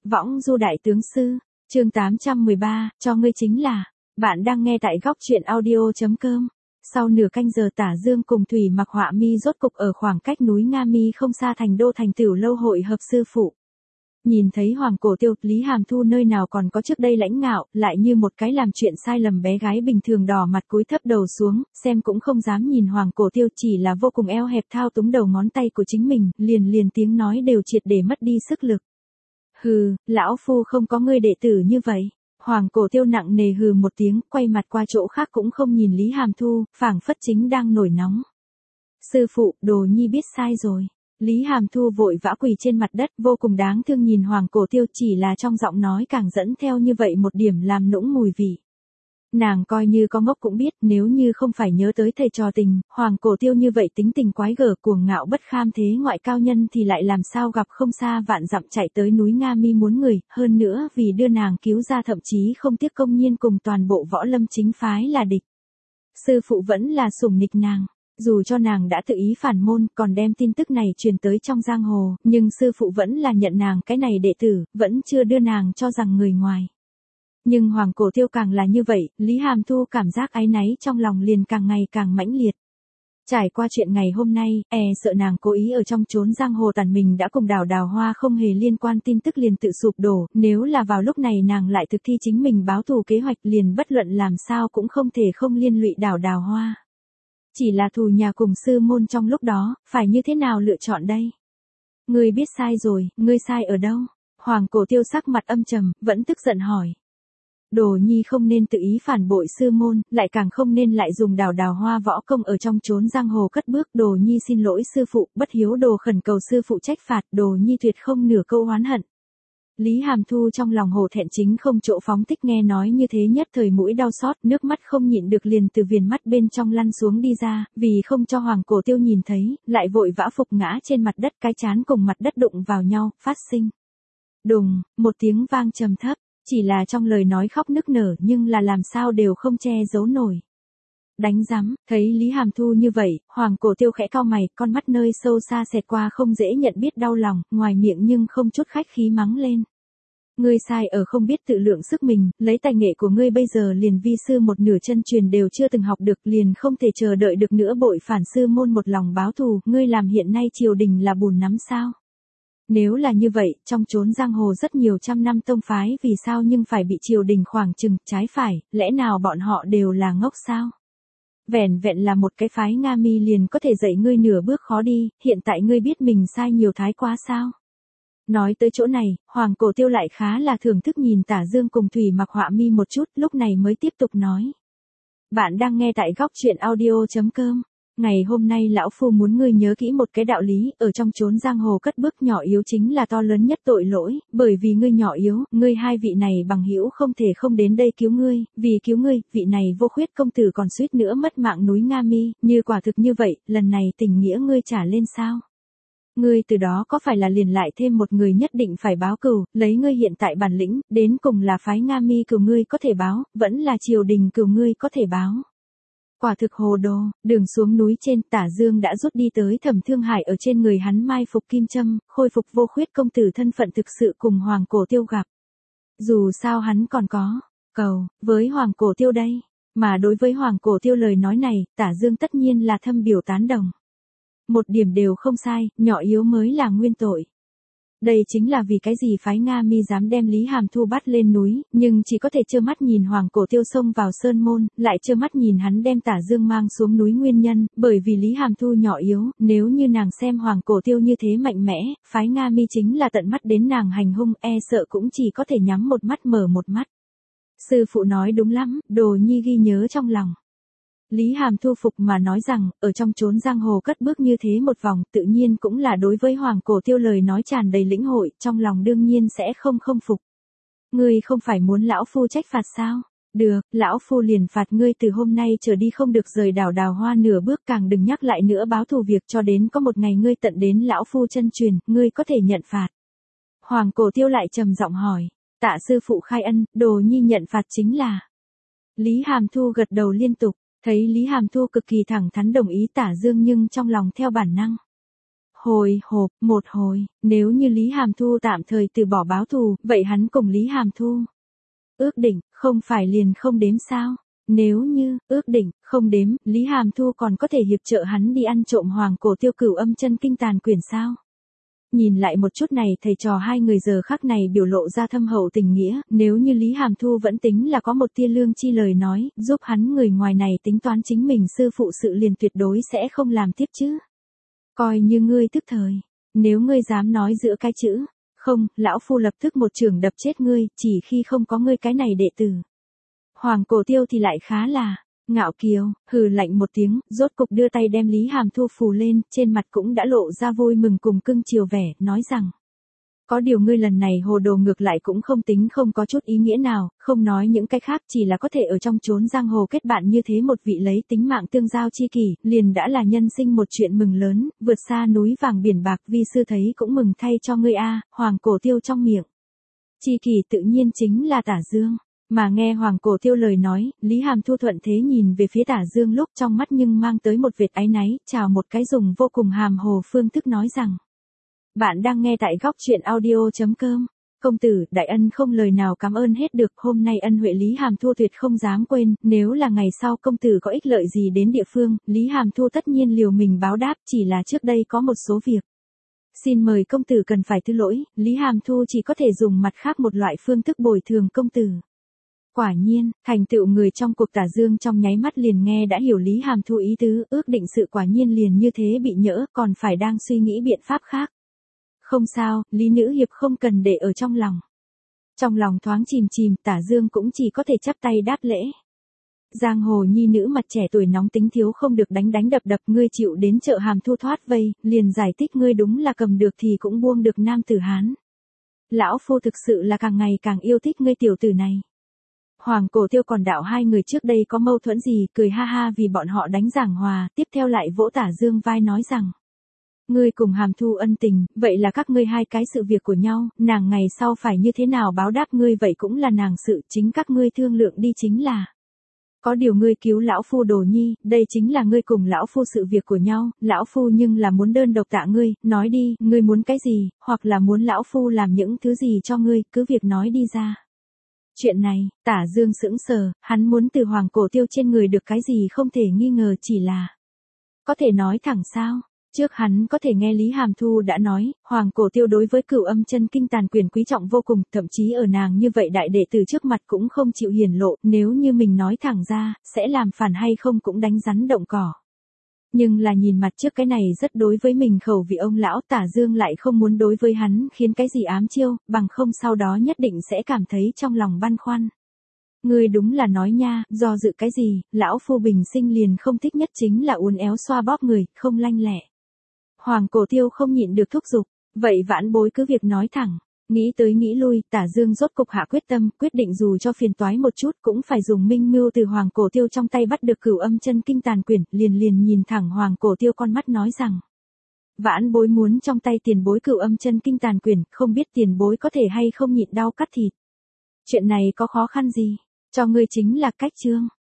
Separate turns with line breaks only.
Võng du đại tướng sư, chương 813, cho ngươi chính là, bạn đang nghe tại góc truyện audio.com. Sau nửa canh giờ Tả Dương cùng Thủy Mặc Họa Mi rốt cục ở khoảng cách núi Nga Mi không xa thành đô thành Tiểu Lâu hội hợp sư phụ. Nhìn thấy Hoàng Cổ Tiêu, Lý Hàm Thu nơi nào còn có trước đây lãnh ngạo, lại như một cái làm chuyện sai lầm bé gái bình thường đỏ mặt cúi thấp đầu xuống, xem cũng không dám nhìn Hoàng Cổ Tiêu, chỉ là vô cùng eo hẹp thao túng đầu ngón tay của chính mình, liền tiếng nói đều triệt để mất đi sức lực. Hừ, lão phu không có ngươi đệ tử như vậy. Hoàng Cổ Tiêu nặng nề hừ một tiếng, quay mặt qua chỗ khác cũng không nhìn Lý Hàm Thu, phảng phất chính đang nổi nóng. Sư phụ, đồ nhi biết sai rồi. Lý Hàm Thu vội vã quỳ trên mặt đất, vô cùng đáng thương nhìn Hoàng Cổ Tiêu, chỉ là trong giọng nói càng dẫn theo như vậy một điểm làm nũng mùi vị. Nàng coi như có ngốc cũng biết, nếu như không phải nhớ tới thầy trò tình, Hoàng Cổ Tiêu như vậy tính tình quái gở cuồng ngạo bất kham thế ngoại cao nhân thì lại làm sao gặp không xa vạn dặm chạy tới núi Nga Mi muốn người, hơn nữa vì đưa nàng cứu ra thậm chí không tiếc công nhiên cùng toàn bộ võ lâm chính phái là địch. Sư phụ vẫn là sủng nịch nàng. Dù cho nàng đã tự ý phản môn, còn đem tin tức này truyền tới trong giang hồ, nhưng sư phụ vẫn là nhận nàng cái này đệ tử, vẫn chưa đưa nàng cho rằng người ngoài. Nhưng Hoàng Cổ Tiêu càng là như vậy, Lý Hàm Thu cảm giác áy náy trong lòng liền càng ngày càng mãnh liệt. Trải qua chuyện ngày hôm nay, sợ nàng cố ý ở trong chốn giang hồ tàn mình đã cùng Đào Hoa không hề liên quan tin tức liền tự sụp đổ, nếu là vào lúc này nàng lại thực thi chính mình báo thù kế hoạch liền bất luận làm sao cũng không thể không liên lụy Đào Hoa. Chỉ là thù nhà cùng sư môn trong lúc đó, phải như thế nào lựa chọn đây? Ngươi biết sai rồi, ngươi sai ở đâu? Hoàng Cổ Tiêu sắc mặt âm trầm, vẫn tức giận hỏi. Đồ nhi không nên tự ý phản bội sư môn, lại càng không nên lại dùng Đào Hoa võ công ở trong chốn giang hồ cất bước. Đồ nhi xin lỗi sư phụ, bất hiếu đồ khẩn cầu sư phụ trách phạt, đồ nhi tuyệt không nửa câu oán hận. Lý Hàm Thu trong lòng hổ thẹn chính không chỗ phóng thích, nghe nói như thế nhất thời mũi đau xót, nước mắt không nhịn được liền từ viền mắt bên trong lăn xuống đi ra, vì không cho Hoàng Cổ Tiêu nhìn thấy, lại vội vã phục ngã trên mặt đất, cái trán cùng mặt đất đụng vào nhau, phát sinh. Đùng, một tiếng vang trầm thấp, chỉ là trong lời nói khóc nức nở nhưng là làm sao đều không che giấu nổi. Đánh rắm, thấy Lý Hàm Thu như vậy, Hoàng Cổ Tiêu khẽ cau mày, con mắt nơi sâu xa xẹt qua không dễ nhận biết đau lòng, ngoài miệng nhưng không chút khách khí mắng lên. Ngươi sai ở không biết tự lượng sức mình, lấy tài nghệ của ngươi bây giờ liền vi sư một nửa chân truyền đều chưa từng học được, liền không thể chờ đợi được nữa bội phản sư môn một lòng báo thù, ngươi làm hiện nay triều đình là bùn nắm sao? Nếu là như vậy, trong chốn giang hồ rất nhiều trăm năm tông phái vì sao nhưng phải bị triều đình khoảng chừng trái phải, lẽ nào bọn họ đều là ngốc sao? Vẻn vẹn là một cái phái Nga Mi liền có thể dạy ngươi nửa bước khó đi, hiện tại ngươi biết mình sai nhiều thái quá sao? Nói tới chỗ này, Hoàng Cổ Tiêu lại khá là thưởng thức nhìn Tả Dương cùng Thủy Mặc Họa Mi một chút, lúc này mới tiếp tục nói. Bạn đang nghe tại góc truyện audio.com. Ngày hôm nay lão phu muốn ngươi nhớ kỹ một cái đạo lý, ở trong chốn giang hồ cất bước nhỏ yếu chính là to lớn nhất tội lỗi, bởi vì ngươi nhỏ yếu, ngươi hai vị này bằng hữu không thể không đến đây cứu ngươi, vì cứu ngươi, vị này vô khuyết công tử còn suýt nữa mất mạng núi Nga Mi, như quả thực như vậy, lần này tình nghĩa ngươi trả lên sao? Ngươi từ đó có phải là liền lại thêm một người nhất định phải báo cừu, lấy ngươi hiện tại bản lĩnh, đến cùng là phái Nga Mi cừu ngươi có thể báo, vẫn là triều đình cừu ngươi có thể báo. Quả thực hồ đồ, đường xuống núi trên, Tả Dương đã rút đi tới Thẩm Thương Hải ở trên người hắn mai phục kim châm, khôi phục vô khuyết công tử thân phận thực sự cùng Hoàng Cổ Tiêu gặp. Dù sao hắn còn có cầu với Hoàng Cổ Tiêu đây, mà đối với Hoàng Cổ Tiêu lời nói này, Tả Dương tất nhiên là thâm biểu tán đồng. Một điểm đều không sai, nhỏ yếu mới là nguyên tội. Đây chính là vì cái gì phái Nga Mi dám đem Lý Hàm Thu bắt lên núi, nhưng chỉ có thể trơ mắt nhìn Hoàng Cổ Tiêu xông vào sơn môn, lại trơ mắt nhìn hắn đem Tả Dương mang xuống núi nguyên nhân, bởi vì Lý Hàm Thu nhỏ yếu, nếu như nàng xem Hoàng Cổ Tiêu như thế mạnh mẽ, phái Nga Mi chính là tận mắt đến nàng hành hung, sợ cũng chỉ có thể nhắm một mắt mở một mắt. Sư phụ nói đúng lắm, đồ nhi ghi nhớ trong lòng. Lý Hàm Thu phục mà nói rằng, ở trong chốn giang hồ cất bước như thế một vòng, tự nhiên cũng là đối với Hoàng Cổ Tiêu lời nói tràn đầy lĩnh hội, trong lòng đương nhiên sẽ không phục. Ngươi không phải muốn lão phu trách phạt sao? Được, lão phu liền phạt ngươi từ hôm nay trở đi không được rời Đào Hoa nửa bước, càng đừng nhắc lại nữa báo thù việc cho đến có một ngày ngươi tận đến lão phu chân truyền, ngươi có thể nhận phạt. Hoàng Cổ Tiêu lại trầm giọng hỏi, tạ sư phụ khai ân, đồ nhi nhận phạt chính là. Lý Hàm Thu gật đầu liên tục. Thấy Lý Hàm Thu cực kỳ thẳng thắn đồng ý Tả Dương nhưng trong lòng theo bản năng. Hồi hộp, một hồi, nếu như Lý Hàm Thu tạm thời từ bỏ báo thù, vậy hắn cùng Lý Hàm Thu ước định, không phải liền không đếm sao? Nếu như, ước định, không đếm, Lý Hàm Thu còn có thể hiệp trợ hắn đi ăn trộm hoàng cổ tiêu cửu âm chân kinh tàn quyển sao? Nhìn lại một chút này thầy trò hai người giờ khắc này biểu lộ ra thâm hậu tình nghĩa, nếu như Lý Hàm Thu vẫn tính là có một tia lương chi lời nói, giúp hắn người ngoài này tính toán chính mình sư phụ sự liền tuyệt đối sẽ không làm tiếp chứ. Coi như ngươi tức thời, nếu ngươi dám nói giữa cái chữ, không, lão phu lập tức một chưởng đập chết ngươi, chỉ khi không có ngươi cái này đệ tử. Hoàng cổ tiêu thì lại khá là ngạo kiều, hừ lạnh một tiếng, rốt cục đưa tay đem Lý Hàm Thu phù lên, trên mặt cũng đã lộ ra vui mừng cùng cưng chiều vẻ, nói rằng. Có điều ngươi lần này hồ đồ ngược lại cũng không tính không có chút ý nghĩa nào, không nói những cái khác chỉ là có thể ở trong chốn giang hồ kết bạn như thế một vị lấy tính mạng tương giao chi kỷ, liền đã là nhân sinh một chuyện mừng lớn, vượt xa núi vàng biển bạc vi sư thấy cũng mừng thay cho ngươi a. Hoàng cổ tiêu trong miệng. Chi kỷ tự nhiên chính là Tả Dương. Mà nghe Hoàng cổ tiêu lời nói, Lý Hàm Thu thuận thế nhìn về phía Tả Dương lúc trong mắt nhưng mang tới một vệt áy náy, chào một cái dùng vô cùng hàm hồ phương thức nói rằng. Bạn đang nghe tại góc truyện audio.com. Công tử, đại ân không lời nào cảm ơn hết được, hôm nay ân huệ Lý Hàm Thu tuyệt không dám quên, nếu là ngày sau công tử có ích lợi gì đến địa phương, Lý Hàm Thu tất nhiên liều mình báo đáp, chỉ là trước đây có một số việc. Xin mời công tử cần phải thứ lỗi, Lý Hàm Thu chỉ có thể dùng mặt khác một loại phương thức bồi thường công tử. Quả nhiên, thành tựu người trong cuộc Tả Dương trong nháy mắt liền nghe đã hiểu Lý Hàm Thu ý tứ, ước định sự quả nhiên liền như thế bị nhỡ, còn phải đang suy nghĩ biện pháp khác. Không sao, Lý Nữ Hiệp không cần để ở trong lòng. Trong lòng thoáng chìm chìm, Tả Dương cũng chỉ có thể chắp tay đáp lễ. Giang hồ nhi nữ mặt trẻ tuổi nóng tính thiếu không được đánh đánh đập đập, ngươi chịu đến chợ Hàm Thu thoát vây, liền giải thích ngươi đúng là cầm được thì cũng buông được nam tử Hán. Lão phu thực sự là càng ngày càng yêu thích ngươi tiểu tử này. Hoàng cổ tiêu còn đạo hai người trước đây có mâu thuẫn gì, cười ha ha vì bọn họ đánh giảng hòa, tiếp theo lại vỗ Tả Dương vai nói rằng. Ngươi cùng Hàm Thu ân tình, vậy là các ngươi hai cái sự việc của nhau, nàng ngày sau phải như thế nào báo đáp ngươi vậy cũng là nàng sự, chính các ngươi thương lượng đi chính là. Có điều ngươi cứu lão phu Đồ Nhi, đây chính là ngươi cùng lão phu sự việc của nhau, lão phu nhưng là muốn đơn độc tạ ngươi, nói đi, ngươi muốn cái gì, hoặc là muốn lão phu làm những thứ gì cho ngươi, cứ việc nói đi ra. Chuyện này, Tả Dương sững sờ, hắn muốn từ Hoàng cổ tiêu trên người được cái gì không thể nghi ngờ chỉ là. Có thể nói thẳng sao? Trước hắn có thể nghe Lý Hàm Thu đã nói, Hoàng cổ tiêu đối với cửu âm chân kinh tàn quyền quý trọng vô cùng, thậm chí ở nàng như vậy đại đệ tử trước mặt cũng không chịu hiển lộ, nếu như mình nói thẳng ra, sẽ làm phản hay không cũng đánh rắn động cỏ. Nhưng là nhìn mặt trước cái này rất đối với mình khẩu vị ông lão Tả Dương lại không muốn đối với hắn khiến cái gì ám chiêu, bằng không sau đó nhất định sẽ cảm thấy trong lòng băn khoăn. Ngươi đúng là nói nha, do dự cái gì, lão phu bình sinh liền không thích nhất chính là uốn éo xoa bóp người, không lanh lẹ. Hoàng cổ tiêu không nhịn được thúc giục, vậy vãn bối cứ việc nói thẳng, nghĩ tới nghĩ lui, Tả Dương rốt cục hạ quyết tâm, quyết định dù cho phiền toái một chút cũng phải dùng minh mưu từ Hoàng cổ tiêu trong tay bắt được cửu âm chân kinh tàn quyển, liền nhìn thẳng Hoàng cổ tiêu con mắt nói rằng. Vãn bối muốn trong tay tiền bối cửu âm chân kinh tàn quyển, không biết tiền bối có thể hay không nhịn đau cắt thịt. Chuyện này có khó khăn gì, cho ngươi chính là cách chương.